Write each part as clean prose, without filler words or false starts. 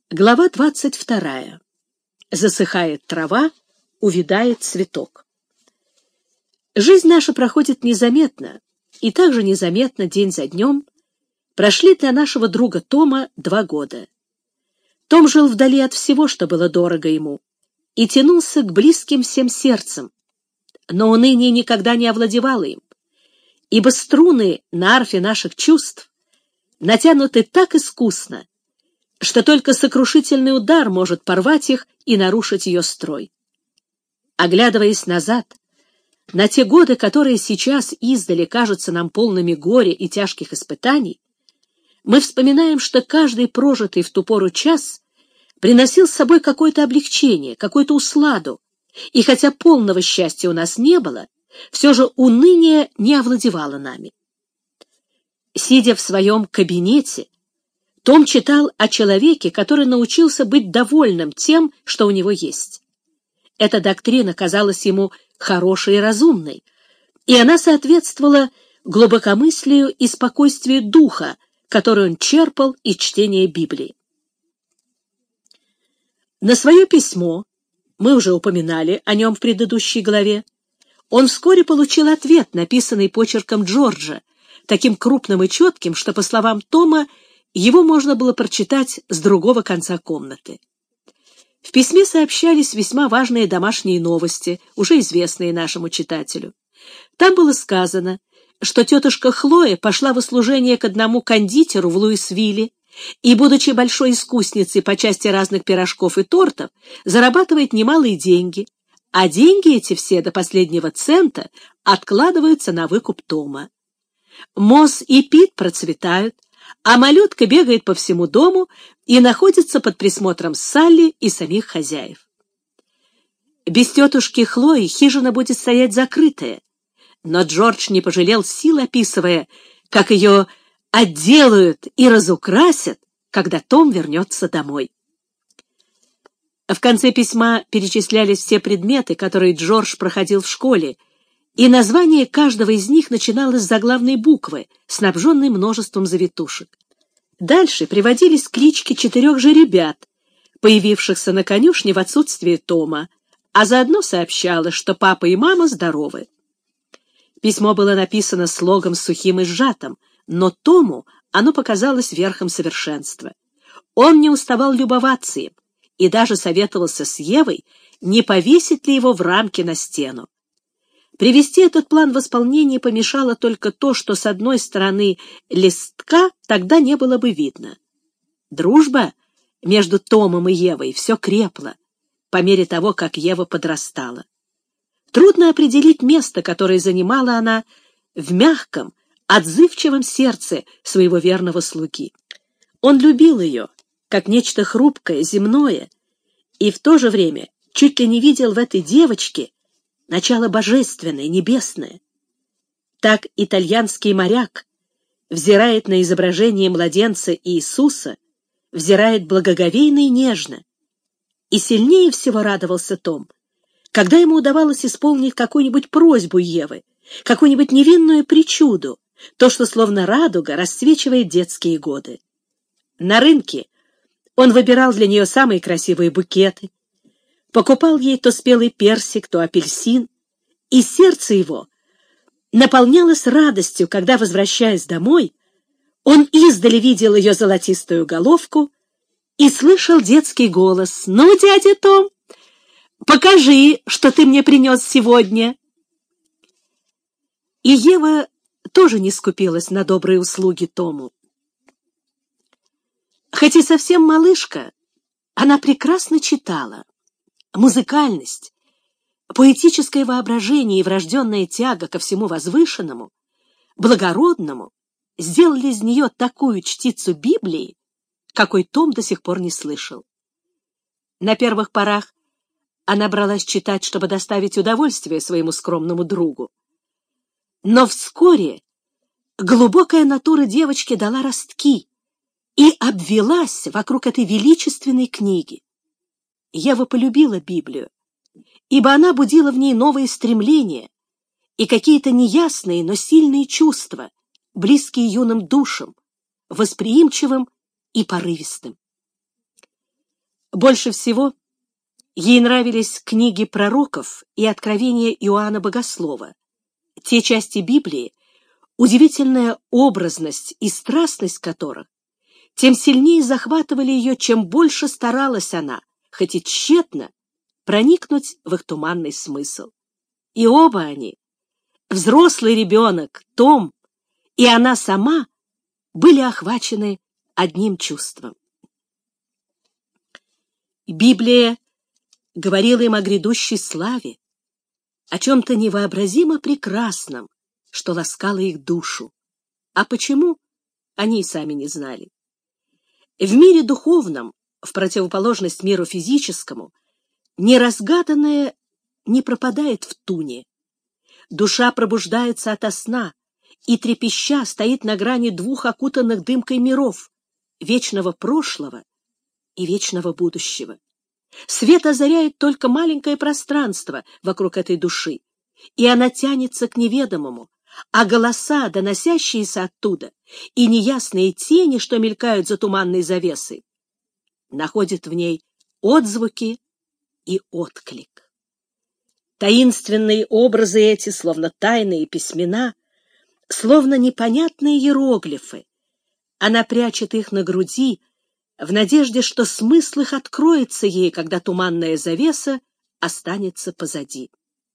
Глава 22. Засыхает трава, увядает цветок. Жизнь наша проходит незаметно, и также незаметно день за днем прошли для нашего друга Тома 2 года. Том жил вдали от всего, что было дорого ему, и тянулся к близким всем сердцам, но уныние никогда не овладевало им, ибо струны на арфе наших чувств натянуты так искусно, что только сокрушительный удар может порвать их и нарушить ее строй. Оглядываясь назад, на те годы, которые сейчас издали кажутся нам полными горя и тяжких испытаний, мы вспоминаем, что каждый прожитый в ту пору час приносил с собой какое-то облегчение, какую-то усладу, и хотя полного счастья у нас не было, все же уныние не овладевало нами. Сидя в своем кабинете, Том читал о человеке, который научился быть довольным тем, что у него есть. Эта доктрина казалась ему хорошей и разумной, и она соответствовала глубокомыслию и спокойствию духа, который он черпал из чтения Библии. На свое письмо, мы уже упоминали о нем в предыдущей главе, он вскоре получил ответ, написанный почерком Джорджа, таким крупным и четким, что, по словам Тома, его можно было прочитать с другого конца комнаты. В письме сообщались весьма важные домашние новости, уже известные нашему читателю. Там было сказано, что тетушка Хлоя пошла в услужение к одному кондитеру в Луисвилле и, будучи большой искусницей по части разных пирожков и тортов, зарабатывает немалые деньги, а деньги эти все до последнего цента откладываются на выкуп Тома. Мосс и Пит процветают, а малютка бегает по всему дому и находится под присмотром Салли и самих хозяев. Без тетушки Хлои хижина будет стоять закрытая, но Джордж не пожалел сил, описывая, как ее отделают и разукрасят, когда Том вернется домой. В конце письма перечислялись все предметы, которые Джордж проходил в школе, и название каждого из них начиналось с заглавной буквы, снабженной множеством завитушек. Дальше приводились клички 4 жеребят, появившихся на конюшне в отсутствие Тома, а заодно сообщалось, что папа и мама здоровы. Письмо было написано слогом сухим и сжатым, но Тому оно показалось верхом совершенства. Он не уставал любоваться им и даже советовался с Евой, не повесить ли его в рамке на стену. Привести этот план в исполнение помешало только то, что с одной стороны листка тогда не было бы видно. Дружба между Томом и Евой все крепла, по мере того, как Ева подрастала. Трудно определить место, которое занимала она в мягком, отзывчивом сердце своего верного слуги. Он любил ее, как нечто хрупкое, земное, и в то же время чуть ли не видел в этой девочке начало божественное, небесное. Так итальянский моряк взирает на изображение младенца Иисуса, взирает благоговейно и нежно. И сильнее всего радовался Том, когда ему удавалось исполнить какую-нибудь просьбу Евы, какую-нибудь невинную причуду, то, что словно радуга расцвечивает детские годы. На рынке он выбирал для нее самые красивые букеты, покупал ей то спелый персик, то апельсин, и сердце его наполнялось радостью, когда, возвращаясь домой, он издали видел ее золотистую головку и слышал детский голос: «Ну, дядя Том, покажи, что ты мне принес сегодня». И Ева тоже не скупилась на добрые услуги Тому. Хоть и совсем малышка, она прекрасно читала. Музыкальность, поэтическое воображение и врожденная тяга ко всему возвышенному, благородному сделали из нее такую чтицу Библии, какой Том до сих пор не слышал. На первых порах она бралась читать, чтобы доставить удовольствие своему скромному другу. Но вскоре глубокая натура девочки дала ростки и обвелась вокруг этой величественной книги. Ева полюбила Библию, ибо она будила в ней новые стремления и какие-то неясные, но сильные чувства, близкие юным душам, восприимчивым и порывистым. Больше всего ей нравились книги пророков и откровения Иоанна Богослова, те части Библии, удивительная образность и страстность которых тем сильнее захватывали ее, чем больше старалась она, хоть и тщетно, проникнуть в их туманный смысл. И оба они, взрослый ребенок Том и она сама, были охвачены одним чувством. Библия говорила им о грядущей славе, о чем-то невообразимо прекрасном, что ласкало их душу. А почему, они и сами не знали. В мире духовном, в противоположность миру физическому, неразгаданное не пропадает в туне. Душа пробуждается ото сна и, трепеща, стоит на грани двух окутанных дымкой миров — вечного прошлого и вечного будущего. Свет озаряет только маленькое пространство вокруг этой души, и она тянется к неведомому, а голоса, доносящиеся оттуда, и неясные тени, что мелькают за туманной завесой, находят в ней отзвуки и отклик. Таинственные образы эти, словно тайные письмена, словно непонятные иероглифы. Она прячет их на груди, в надежде, что смысл их откроется ей, когда туманная завеса останется позади.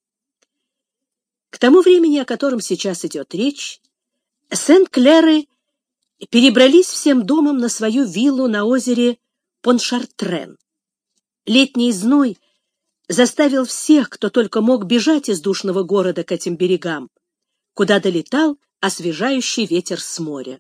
К тому времени, о котором сейчас идет речь, Сен-Клеры перебрались всем домом на свою виллу на озере Поншартрен. Летний зной заставил всех, кто только мог, бежать из душного города к этим берегам, куда долетал освежающий ветер с моря.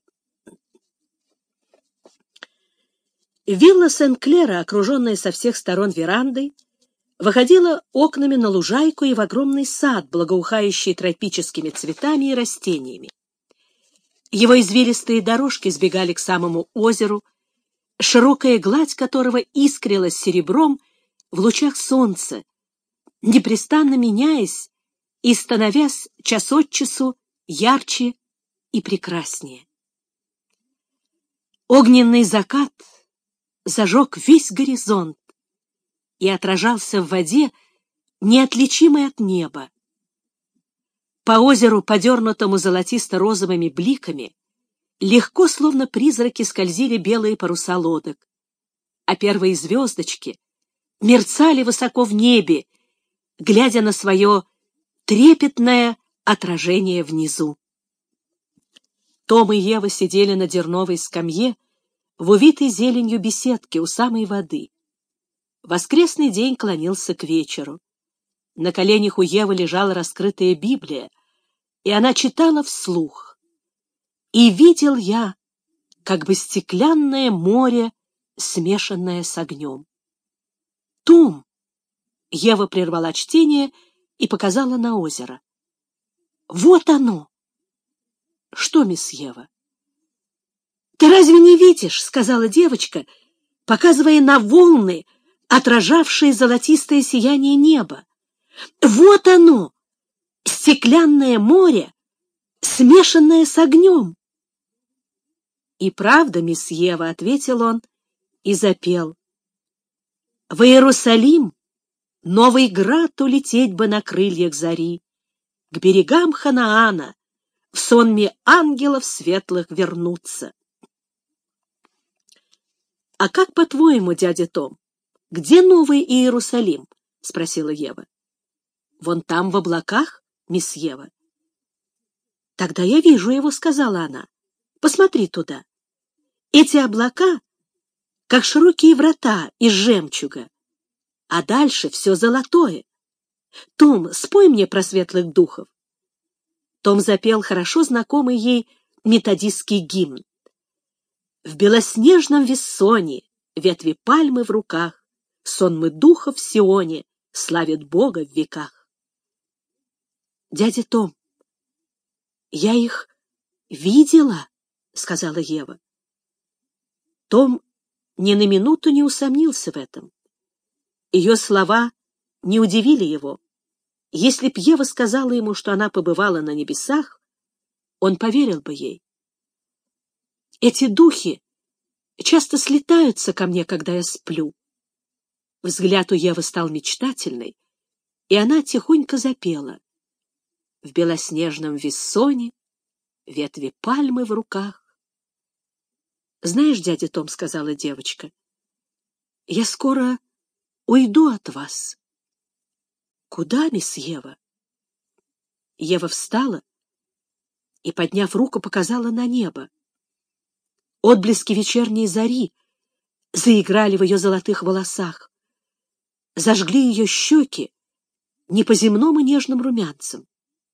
Вилла Сен-Клера, окруженная со всех сторон верандой, выходила окнами на лужайку и в огромный сад, благоухающий тропическими цветами и растениями. Его извилистые дорожки сбегали к самому озеру, широкая гладь которого искрилась серебром в лучах солнца, непрестанно меняясь и становясь час от часу ярче и прекраснее. Огненный закат зажег весь горизонт и отражался в воде, неотличимой от неба. По озеру, подернутому золотисто-розовыми бликами, легко, словно призраки, скользили белые паруса лодок, а первые звездочки мерцали высоко в небе, глядя на свое трепетное отражение внизу. Том и Ева сидели на дерновой скамье в увитой зеленью беседке у самой воды. Воскресный день клонился к вечеру. На коленях у Евы лежала раскрытая Библия, и она читала вслух. «И видел я, как бы стеклянное море, смешанное с огнем». «Том!» — Ева прервала чтение и показала на озеро. «Вот оно!» «Что, мисс Ева?» «Ты разве не видишь?» — сказала девочка, показывая на волны, отражавшие золотистое сияние неба. «Вот оно! Стеклянное море, смешанное с огнем!» «И правда, мисс Ева», — ответил он и запел. «В Иерусалим, новый град, улететь бы на крыльях зари, к берегам Ханаана, в сонме ангелов светлых вернуться». «А как, по-твоему, дядя Том, где Новый Иерусалим?» — спросила Ева. «Вон там, в облаках, мисс Ева». «Тогда я вижу его», — сказала она. «Посмотри туда. Эти облака, как широкие врата из жемчуга, а дальше все золотое. Том, спой мне про светлых духов». Том запел хорошо знакомый ей методистский гимн. В белоснежном вессоне, ветви пальмы в руках, сонмы духов в Сионе славят Бога в веках. «Дядя Том, я их видела», — сказала Ева. Том ни на минуту не усомнился в этом. Ее слова не удивили его. Если б Ева сказала ему, что она побывала на небесах, он поверил бы ей. «Эти духи часто слетаются ко мне, когда я сплю. Взгляд у Евы стал мечтательный, и она тихонько запела. В белоснежном виссоне, ветви пальмы в руках. «Знаешь, дядя Том, — сказала девочка, — я скоро уйду от вас». «Куда, мисс Ева?» Ева встала и, подняв руку, показала на небо. Отблески вечерней зари заиграли в ее золотых волосах, зажгли ее щеки не по-земному нежным румянцем.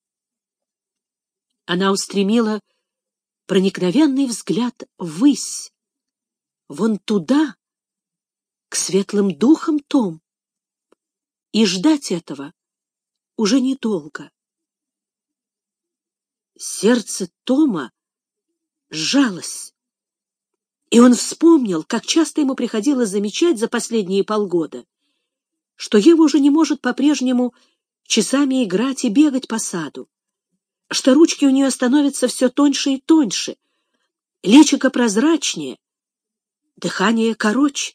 Она устремила проникновенный взгляд ввысь, вон туда, к светлым духам, Том, и ждать этого уже недолго. Сердце Тома сжалось, и он вспомнил, как часто ему приходилось замечать за последние полгода, что Ева уже не может по-прежнему часами играть и бегать по саду, что ручки у нее становятся все тоньше и тоньше, личико прозрачнее, дыхание короче.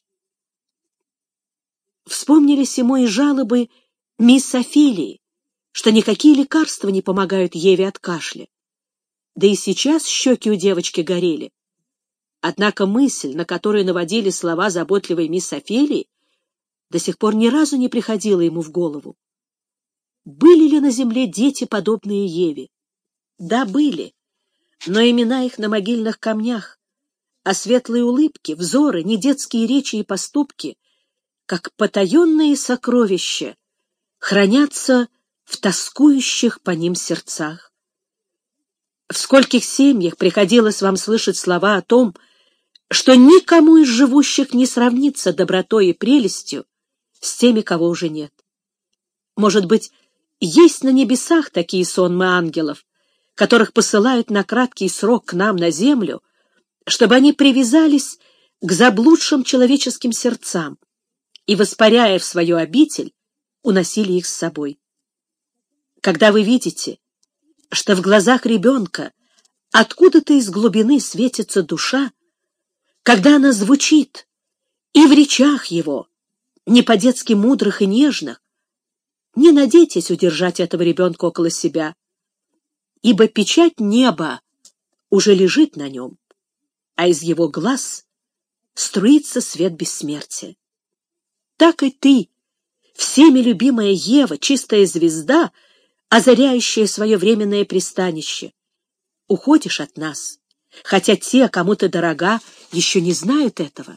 Вспомнились ему и жалобы мисс Офелии, что никакие лекарства не помогают Еве от кашля. Да и сейчас щеки у девочки горели. Однако мысль, на которую наводили слова заботливой мисс Офелии, до сих пор ни разу не приходила ему в голову. Были ли на земле дети, подобные Еве? Да, были, но имена их на могильных камнях, а светлые улыбки, взоры, недетские речи и поступки, как потаенные сокровища, хранятся в тоскующих по ним сердцах. В скольких семьях приходилось вам слышать слова о том, что никому из живущих не сравнится добротой и прелестью с теми, кого уже нет. Может быть, есть на небесах такие сонмы ангелов, которых посылают на краткий срок к нам на землю, чтобы они привязались к заблудшим человеческим сердцам и, воспаряя в свою обитель, уносили их с собой. Когда вы видите, что в глазах ребенка откуда-то из глубины светится душа, когда она звучит и в речах его, не по-детски мудрых и нежных, не надейтесь удержать этого ребенка около себя, ибо печать неба уже лежит на нем, а из его глаз струится свет бессмертия. Так и ты, всеми любимая Ева, чистая звезда, озаряющая свое временное пристанище, уходишь от нас, хотя те, кому ты дорога, еще не знают этого.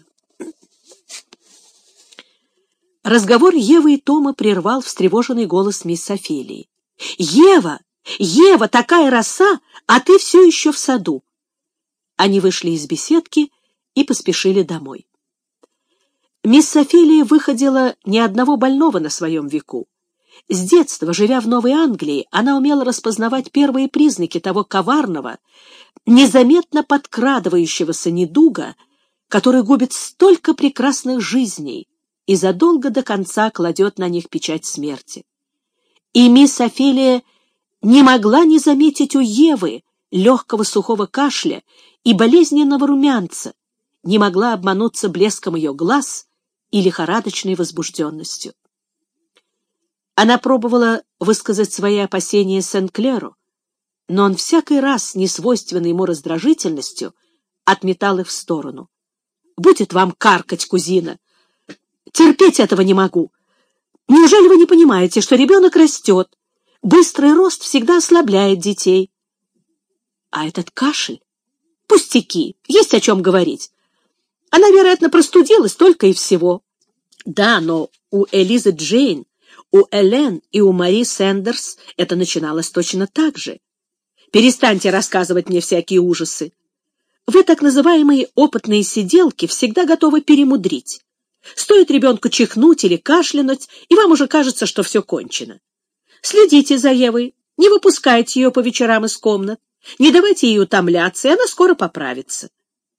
Разговор Евы и Тома прервал встревоженный голос мисс Офелии. «Ева! Ева, такая роса, а ты все еще в саду!» Они вышли из беседки и поспешили домой. Мисс Офелия выходила ни одного больного на своем веку. С детства, живя в Новой Англии, она умела распознавать первые признаки того коварного, незаметно подкрадывающегося недуга, который губит столько прекрасных жизней и задолго до конца кладет на них печать смерти. И мисс Офелия не могла не заметить у Евы легкого сухого кашля и болезненного румянца, не могла обмануться блеском ее глаз и лихорадочной возбужденностью. Она пробовала высказать свои опасения Сен-Клеру, но он всякий раз, несвойственной ему раздражительностью, отметал их в сторону. «Будет вам каркать, кузина! Терпеть этого не могу! Неужели вы не понимаете, что ребенок растет? Быстрый рост всегда ослабляет детей. А этот кашель? Пустяки, есть о чем говорить. Она, вероятно, простудилась только и всего. Да, но у Элизы Джейн, у Элен и у Мари Сэндерс это начиналось точно так же. Перестаньте рассказывать мне всякие ужасы. Вы, так называемые опытные сиделки, всегда готовы перемудрить. Стоит ребенку чихнуть или кашлянуть, и вам уже кажется, что все кончено. Следите за Евой, не выпускайте ее по вечерам из комнат, не давайте ей утомляться, и она скоро поправится.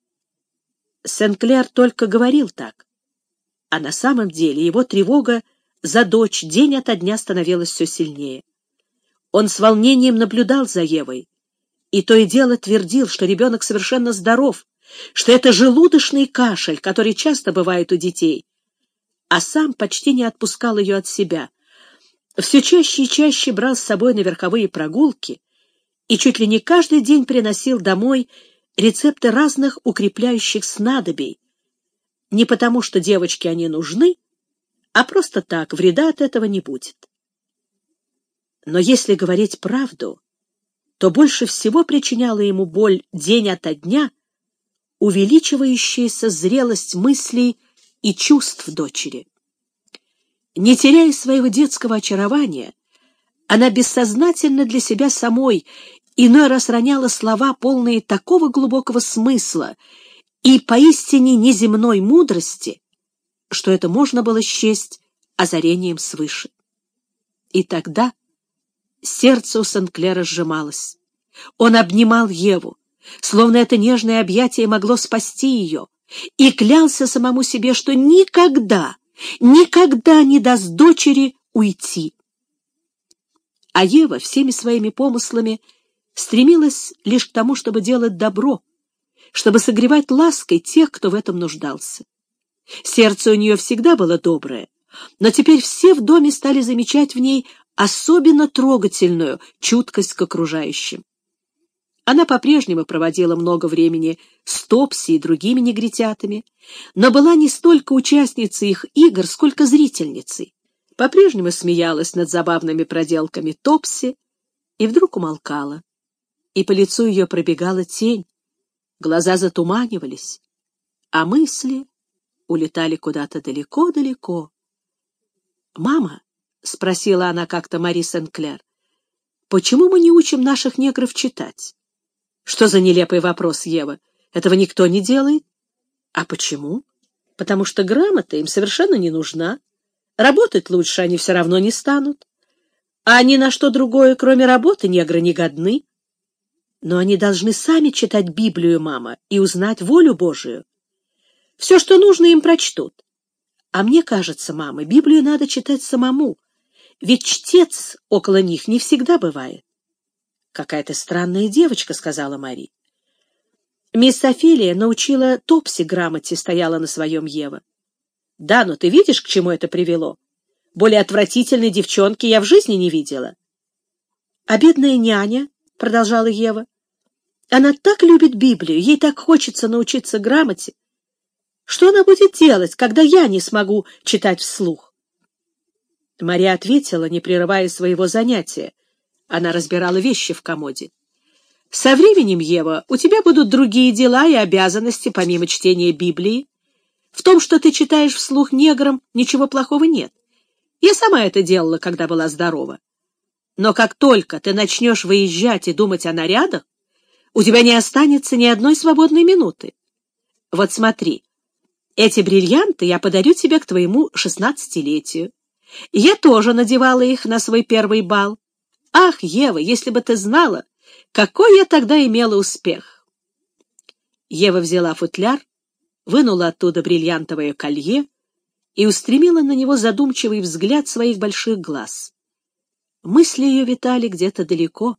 Сен-Клер только говорил так, а на самом деле его тревога за дочь день ото дня становилась все сильнее. Он с волнением наблюдал за Евой, и то и дело твердил, что ребенок совершенно здоров, что это желудочный кашель, который часто бывает у детей. а сам почти не отпускал ее от себя. Все чаще и чаще брал с собой на верховые прогулки и чуть ли не каждый день приносил домой рецепты разных укрепляющих снадобий. Не потому, что девочке они нужны, а просто так, вреда от этого не будет. Но если говорить правду, то больше всего причиняла ему боль день ото дня увеличивающаяся зрелость мыслей и чувств дочери. Не теряя своего детского очарования, она бессознательно для себя самой иной раз роняла слова, полные такого глубокого смысла и поистине неземной мудрости, что это можно было счесть озарением свыше. И тогда сердце у Сен-Клера сжималось. Он обнимал Еву, словно это нежное объятие могло спасти ее, и клялся самому себе, что никогда, никогда не даст дочери уйти. А Ева всеми своими помыслами стремилась лишь к тому, чтобы делать добро, чтобы согревать лаской тех, кто в этом нуждался. Сердце у нее всегда было доброе, но теперь все в доме стали замечать в ней особенно трогательную чуткость к окружающим. Она по-прежнему проводила много времени с Топси и другими негритятами, но была не столько участницей их игр, сколько зрительницей. По-прежнему смеялась над забавными проделками Топси и вдруг умолкала, и по лицу ее пробегала тень, глаза затуманивались, а мысли улетали куда-то далеко-далеко. «Мама», — спросила она как-то Мари Сен-Клер, — «почему мы не учим наших негров читать?» «Что за нелепый вопрос, Ева? Этого никто не делает». «А почему?» «Потому что грамота им совершенно не нужна. Работать лучше они все равно не станут. А ни на что другое, кроме работы, негры не годны. Но они должны сами читать Библию, мама, и узнать волю Божию. Все, что нужно, им прочтут. А мне кажется, мама, Библию надо читать самому, ведь чтец около них не всегда бывает». «Какая ты странная девочка», — сказала Мари. «Мисс Офелия научила Топси грамоте», — стояла на своем Ева. «Да, но ты видишь, к чему это привело? Более отвратительной девчонки я в жизни не видела». «А бедная няня», — продолжала Ева, — «она так любит Библию, ей так хочется научиться грамоте. Что она будет делать, когда я не смогу читать вслух?» Мария ответила, не прерывая своего занятия. Она разбирала вещи в комоде. «Со временем, Ева, у тебя будут другие дела и обязанности, помимо чтения Библии. В том, что ты читаешь вслух неграм, ничего плохого нет. Я сама это делала, когда была здорова. Но как только ты начнешь выезжать и думать о нарядах, у тебя не останется ни одной свободной минуты. Вот смотри, эти бриллианты я подарю тебе к твоему 16-летию. Я тоже надевала их на свой первый бал. Ах, Ева, если бы ты знала, какой я тогда имела успех!» Ева взяла футляр, вынула оттуда бриллиантовое колье и устремила на него задумчивый взгляд своих больших глаз. Мысли ее витали где-то далеко.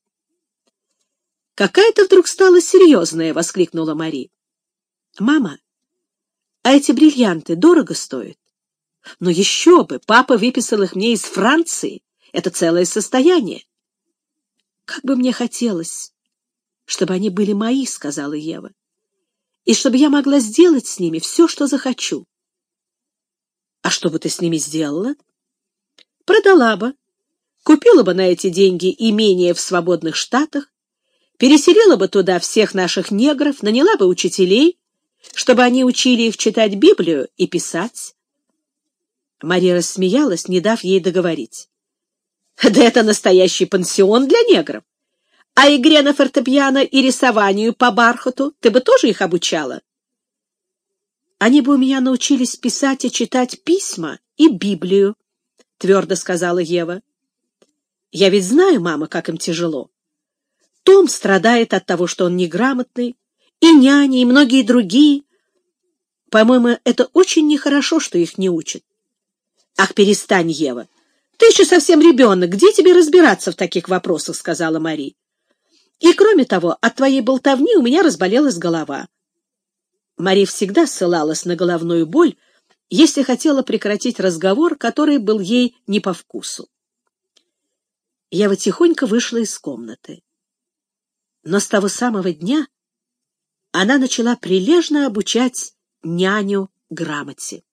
«Какая ты вдруг стала серьезная!» — воскликнула Мари. «Мама, а эти бриллианты дорого стоят?» «Но еще бы! Папа выписал их мне из Франции. Это целое состояние». «Как бы мне хотелось, чтобы они были мои», — сказала Ева, «и чтобы я могла сделать с ними все, что захочу». «А что бы ты с ними сделала?» «Продала бы, купила бы на эти деньги имение в свободных штатах, переселила бы туда всех наших негров, наняла бы учителей, чтобы они учили их читать Библию и писать». Мария рассмеялась, не дав ей договорить. «Да это настоящий пансион для негров. А игре на фортепиано и рисованию по бархату ты бы тоже их обучала?» «Они бы у меня научились писать и читать письма и Библию», — твердо сказала Ева. «Я ведь знаю, мама, как им тяжело. Том страдает от того, что он неграмотный, и няни, и многие другие. По-моему, это очень нехорошо, что их не учат». «Ах, перестань, Ева! Ты еще совсем ребенок, где тебе разбираться в таких вопросах?» — сказала Мари. «И кроме того, от твоей болтовни у меня разболелась голова». Мари всегда ссылалась на головную боль если хотела прекратить разговор, который был ей не по вкусу. Ева тихонько вышла из комнаты. Но с того самого дня она начала прилежно обучать няню грамоте.